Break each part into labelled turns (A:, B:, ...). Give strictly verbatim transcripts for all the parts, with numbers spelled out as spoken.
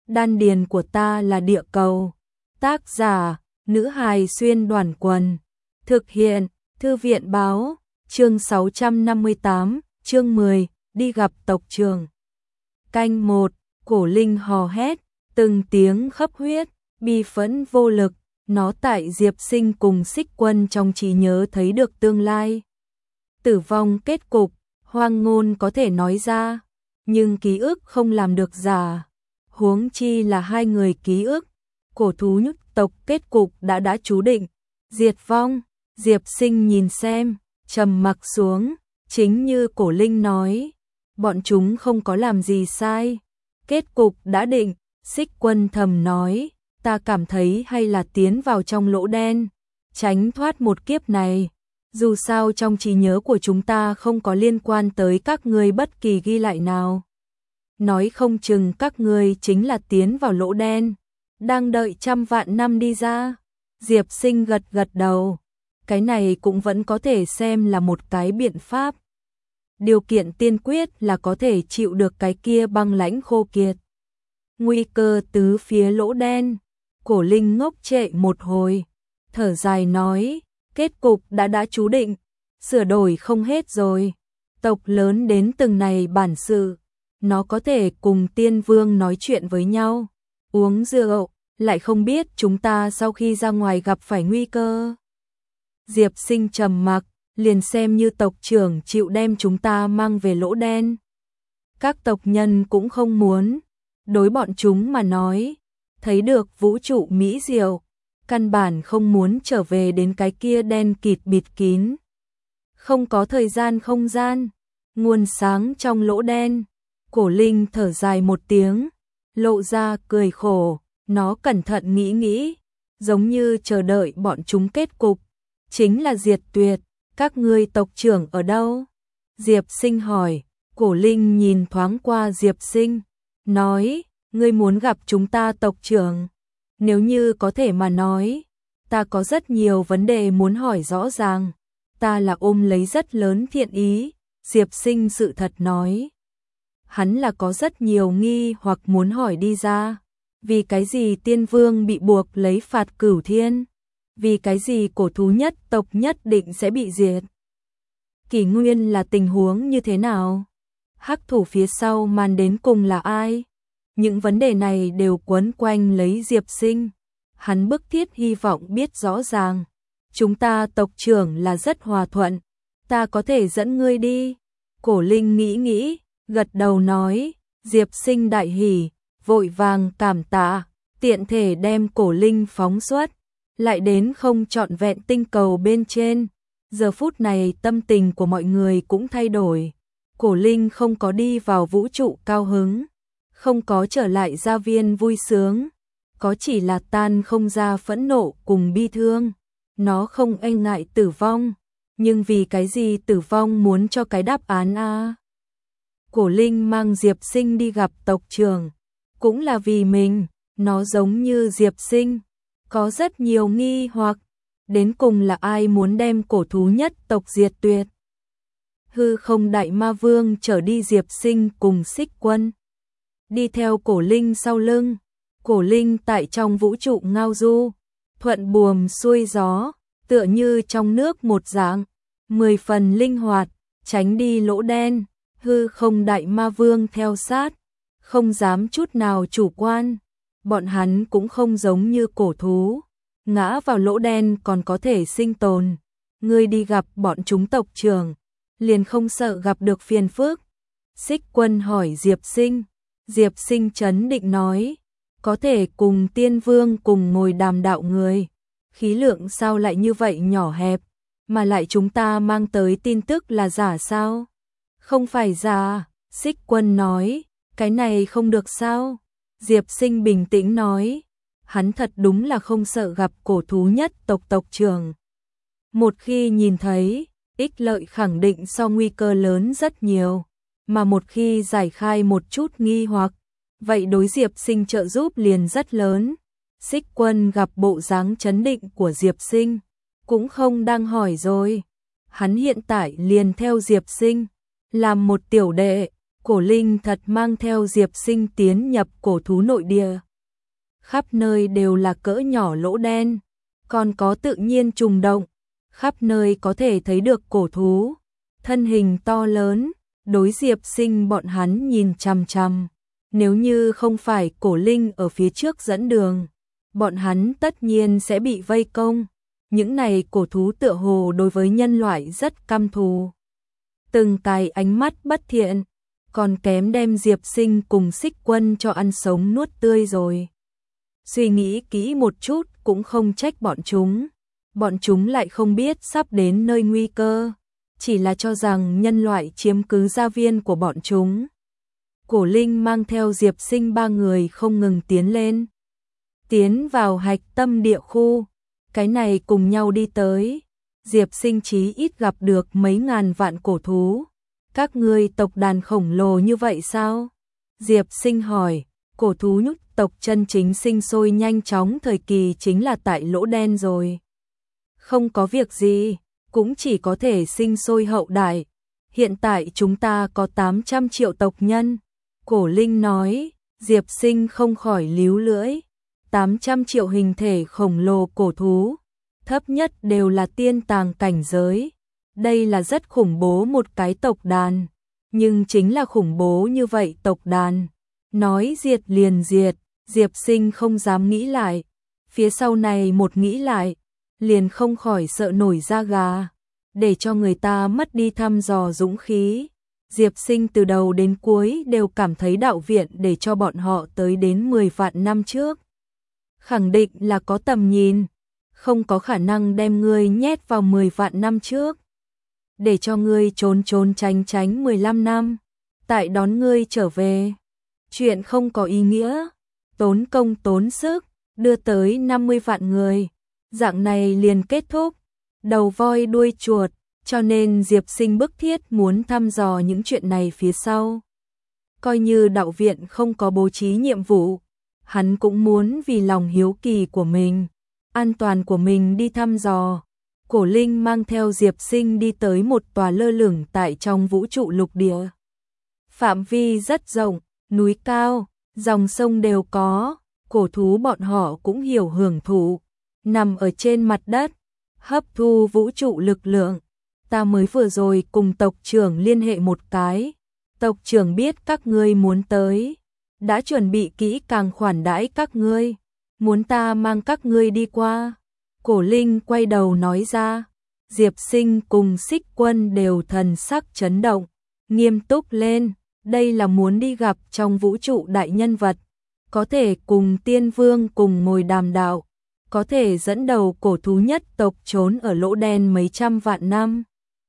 A: đan điền của ta là địa cầu. Tác giả, nữ hài xuyên đoàn quần. Thực hiện, thư viện báo, chương sáu trăm năm mươi tám, chương mười, đi gặp tộc trưởng. Canh một, Cổ Linh hò hét, từng tiếng khấp huyết, bi phẫn vô lực, nó tại Diệp Sinh cùng Xích Quân trong trí nhớ thấy được tương lai. Tử vong kết cục, hoang ngôn có thể nói ra, nhưng ký ức không làm được giả. Huống chi là hai người ký ức, cổ thú nhất tộc kết cục đã đã chú định, diệt vong. Diệp Sinh nhìn xem, trầm mặc xuống, chính như Cổ Linh nói, bọn chúng không có làm gì sai, kết cục đã định. Xích Quân thầm nói, ta cảm thấy hay là tiến vào trong lỗ đen, tránh thoát một kiếp này. Dù sao trong trí nhớ của chúng ta không có liên quan tới các ngươi bất kỳ ghi lại nào. Nói không chừng các ngươi chính là tiến vào lỗ đen, đang đợi trăm vạn năm đi ra. Diệp Sinh gật gật đầu, cái này cũng vẫn có thể xem là một cái biện pháp. Điều kiện tiên quyết là có thể chịu được cái kia băng lãnh khô kiệt. Nguy cơ tứ phía lỗ đen. Cổ Linh ngốc trệ một hồi, thở dài nói, kết cục đã đã chú định, sửa đổi không hết rồi. Tộc lớn đến từng này bản sự, nó có thể cùng tiên vương nói chuyện với nhau, uống rượu, lại không biết chúng ta sau khi ra ngoài gặp phải nguy cơ. Diệp Sinh trầm mặc, liền xem như tộc trưởng chịu đem chúng ta mang về lỗ đen. Các tộc nhân cũng không muốn, đối bọn chúng mà nói, thấy được vũ trụ mỹ diệu, căn bản không muốn trở về đến cái kia đen kịt bịt kín. Không có thời gian không gian, nguồn sáng trong lỗ đen. Cổ Linh thở dài một tiếng, lộ ra cười khổ, nó cẩn thận nghĩ nghĩ, giống như chờ đợi bọn chúng kết cục, chính là diệt tuyệt. Các ngươi tộc trưởng ở đâu? Diệp Sinh hỏi. Cổ Linh nhìn thoáng qua Diệp Sinh, nói, ngươi muốn gặp chúng ta tộc trưởng? Nếu như có thể mà nói, ta có rất nhiều vấn đề muốn hỏi rõ ràng. Ta là ôm lấy rất lớn thiện ý. Diệp Sinh sự thật nói. Hắn là có rất nhiều nghi hoặc muốn hỏi đi ra. Vì cái gì tiên vương bị buộc lấy phạt cửu thiên? Vì cái gì cổ thú nhất tộc nhất định sẽ bị diệt? Kỷ nguyên là tình huống như thế nào? Hắc thủ phía sau màn đến cùng là ai? Những vấn đề này đều quấn quanh lấy Diệp Sinh. Hắn bức thiết hy vọng biết rõ ràng. Chúng ta tộc trưởng là rất hòa thuận, ta có thể dẫn ngươi đi. Cổ Linh nghĩ nghĩ, gật đầu nói. Diệp Sinh đại hỉ, vội vàng cảm tạ, tiện thể đem Cổ Linh phóng xuất, lại đến không trọn vẹn tinh cầu bên trên. Giờ phút này tâm tình của mọi người cũng thay đổi. Cổ Linh không có đi vào vũ trụ cao hứng, không có trở lại gia viên vui sướng, có chỉ là tan không ra phẫn nộ cùng bi thương. Nó không e ngại tử vong, nhưng vì cái gì tử vong muốn cho cái đáp án a? À? Cổ Linh mang Diệp Sinh đi gặp tộc trưởng, cũng là vì mình. Nó giống như Diệp Sinh, có rất nhiều nghi hoặc, đến cùng là ai muốn đem cổ thú nhất tộc diệt tuyệt? Hư không đại ma vương trở đi Diệp Sinh cùng Xích Quân, đi theo Cổ Linh sau lưng. Cổ Linh tại trong vũ trụ ngao du, thuận buồm xuôi gió, tựa như trong nước một dạng, mười phần linh hoạt, tránh đi lỗ đen. Hư không đại ma vương theo sát, không dám chút nào chủ quan. Bọn hắn cũng không giống như cổ thú, ngã vào lỗ đen còn có thể sinh tồn. Ngươi đi gặp bọn chúng tộc trưởng, liền không sợ gặp được phiền phức? Xích Quân hỏi Diệp Sinh. Diệp Sinh trấn định nói, có thể cùng tiên vương cùng ngồi đàm đạo người, khí lượng sao lại như vậy nhỏ hẹp, mà lại chúng ta mang tới tin tức là giả sao? Không phải giả. Xích Quân nói, cái này không được sao? Diệp Sinh bình tĩnh nói, hắn thật đúng là không sợ gặp cổ thú nhất tộc tộc trưởng. Một khi nhìn thấy, ích lợi khẳng định so nguy cơ lớn rất nhiều, mà một khi giải khai một chút nghi hoặc, vậy đối Diệp Sinh trợ giúp liền rất lớn. Xích Quân gặp bộ dáng chấn định của Diệp Sinh, cũng không đang hỏi rồi. Hắn hiện tại liền theo Diệp Sinh, làm một tiểu đệ, Cổ Linh thật mang theo Diệp Sinh tiến nhập cổ thú nội địa. Khắp nơi đều là cỡ nhỏ lỗ đen, còn có tự nhiên trùng động, khắp nơi có thể thấy được cổ thú, thân hình to lớn, đối Diệp Sinh bọn hắn nhìn chằm chằm. Nếu như không phải Cổ Linh ở phía trước dẫn đường, bọn hắn tất nhiên sẽ bị vây công. Những này cổ thú tựa hồ đối với nhân loại rất căm thù. Từng cái ánh mắt bất thiện, còn kém đem Diệp Sinh cùng Xích Quân cho ăn sống nuốt tươi rồi. Suy nghĩ kỹ một chút cũng không trách bọn chúng. Bọn chúng lại không biết sắp đến nơi nguy cơ, chỉ là cho rằng nhân loại chiếm cứ gia viên của bọn chúng. Cổ Linh mang theo Diệp Sinh ba người không ngừng tiến lên. Tiến vào hạch tâm địa khu, cái này cùng nhau đi tới. Diệp Sinh chí ít gặp được mấy ngàn vạn cổ thú. Các ngươi tộc đàn khổng lồ như vậy sao? Diệp Sinh hỏi, cổ thú nhút tộc chân chính sinh sôi nhanh chóng thời kỳ chính là tại lỗ đen rồi. Không có việc gì, cũng chỉ có thể sinh sôi hậu đại. Hiện tại chúng ta có tám trăm triệu tộc nhân. Cổ Linh nói, Diệp Sinh không khỏi líu lưỡi. tám trăm triệu hình thể khổng lồ cổ thú, thấp nhất đều là tiên tàng cảnh giới. Đây là rất khủng bố một cái tộc đàn, nhưng chính là khủng bố như vậy tộc đàn. Nói diệt liền diệt, Diệp Sinh không dám nghĩ lại. Phía sau này một nghĩ lại, liền không khỏi sợ nổi da gà, để cho người ta mất đi thăm dò dũng khí. Diệp Sinh từ đầu đến cuối đều cảm thấy đạo viện để cho bọn họ tới đến mười vạn năm trước. Khẳng định là có tầm nhìn, không có khả năng đem ngươi nhét vào mười vạn năm trước. Để cho ngươi trốn trốn tránh tránh mười lăm năm, tại đón ngươi trở về. Chuyện không có ý nghĩa, tốn công tốn sức, đưa tới năm mươi vạn người. Dạng này liền kết thúc, đầu voi đuôi chuột, cho nên Diệp Sinh bức thiết muốn thăm dò những chuyện này phía sau. Coi như đạo viện không có bố trí nhiệm vụ, hắn cũng muốn vì lòng hiếu kỳ của mình, an toàn của mình đi thăm dò. Cổ Linh mang theo Diệp Sinh đi tới một tòa lơ lửng tại trong vũ trụ lục địa. Phạm vi rất rộng, núi cao, dòng sông đều có, cổ thú bọn họ cũng hiểu hưởng thụ, nằm ở trên mặt đất, hấp thu vũ trụ lực lượng. Ta mới vừa rồi cùng tộc trưởng liên hệ một cái, tộc trưởng biết các ngươi muốn tới, đã chuẩn bị kỹ càng khoản đãi các ngươi, muốn ta mang các ngươi đi qua. Cổ Linh quay đầu nói ra. Diệp Sinh cùng Xích Quân đều thần sắc chấn động, nghiêm túc lên. Đây là muốn đi gặp trong vũ trụ đại nhân vật, có thể cùng tiên vương cùng ngồi đàm đạo, có thể dẫn đầu cổ thú nhất tộc trốn ở lỗ đen mấy trăm vạn năm.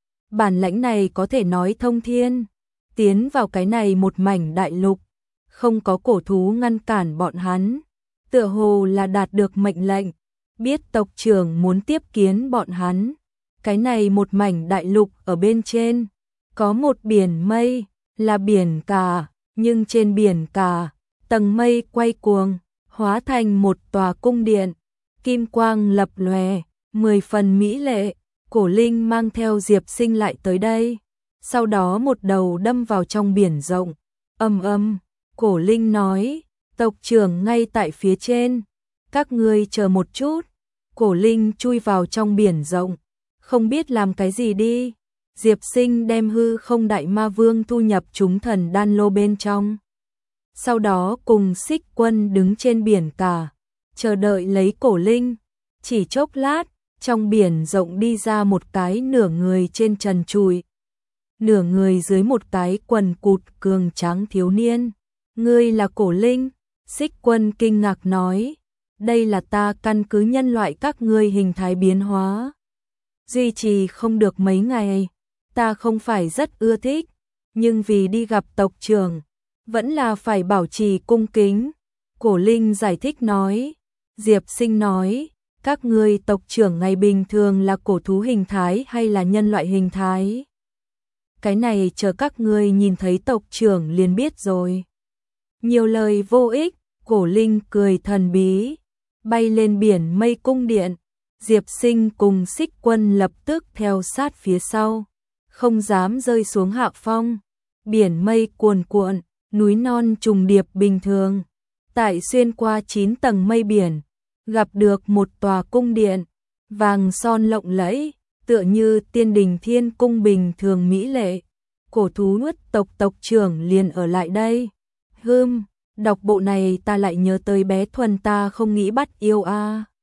A: Bản lãnh này có thể nói thông thiên, tiến vào cái này một mảnh đại lục, không có cổ thú ngăn cản bọn hắn, tựa hồ là đạt được mệnh lệnh, biết tộc trưởng muốn tiếp kiến bọn hắn. Cái này một mảnh đại lục ở bên trên, có một biển mây, là biển cả, nhưng trên biển cả, tầng mây quay cuồng, hóa thành một tòa cung điện, kim quang lập lòe, mười phần mỹ lệ. Cổ Linh mang theo Diệp Sinh lại tới đây, sau đó một đầu đâm vào trong biển rộng. Ầm ầm, Cổ Linh nói, tộc trưởng ngay tại phía trên, các ngươi chờ một chút. Cổ Linh chui vào trong biển rộng, không biết làm cái gì đi. Diệp Sinh đem hư không đại ma vương thu nhập chúng thần đan lô bên trong. Sau đó cùng Xích Quân đứng trên biển cả, chờ đợi lấy Cổ Linh. Chỉ chốc lát, trong biển rộng đi ra một cái nửa người trên trần trụi, nửa người dưới một cái quần cụt cường tráng thiếu niên. Ngươi là Cổ Linh? Xích Quân kinh ngạc nói, đây là ta căn cứ nhân loại các ngươi hình thái biến hóa. Duy trì không được mấy ngày, ta không phải rất ưa thích, nhưng vì đi gặp tộc trưởng, vẫn là phải bảo trì cung kính. Cổ Linh giải thích nói. Diệp Sinh nói, các ngươi tộc trưởng ngày bình thường là cổ thú hình thái hay là nhân loại hình thái? Cái này chờ các ngươi nhìn thấy tộc trưởng liền biết rồi. Nhiều lời vô ích, Cổ Linh cười thần bí, bay lên biển mây cung điện. Diệp Sinh cùng Xích Quân lập tức theo sát phía sau, không dám rơi xuống hạ phong. biển mây cuồn cuộn, núi non trùng điệp bình thường. Tại xuyên qua chín tầng mây biển, gặp được một tòa cung điện, vàng son lộng lẫy, tựa như tiên đình thiên cung bình thường mỹ lệ. Cổ thú nuốt tộc tộc trưởng liền ở lại đây. Hưm, đọc bộ này ta lại nhớ tới bé Thuần ta không nghĩ bắt yêu a. À.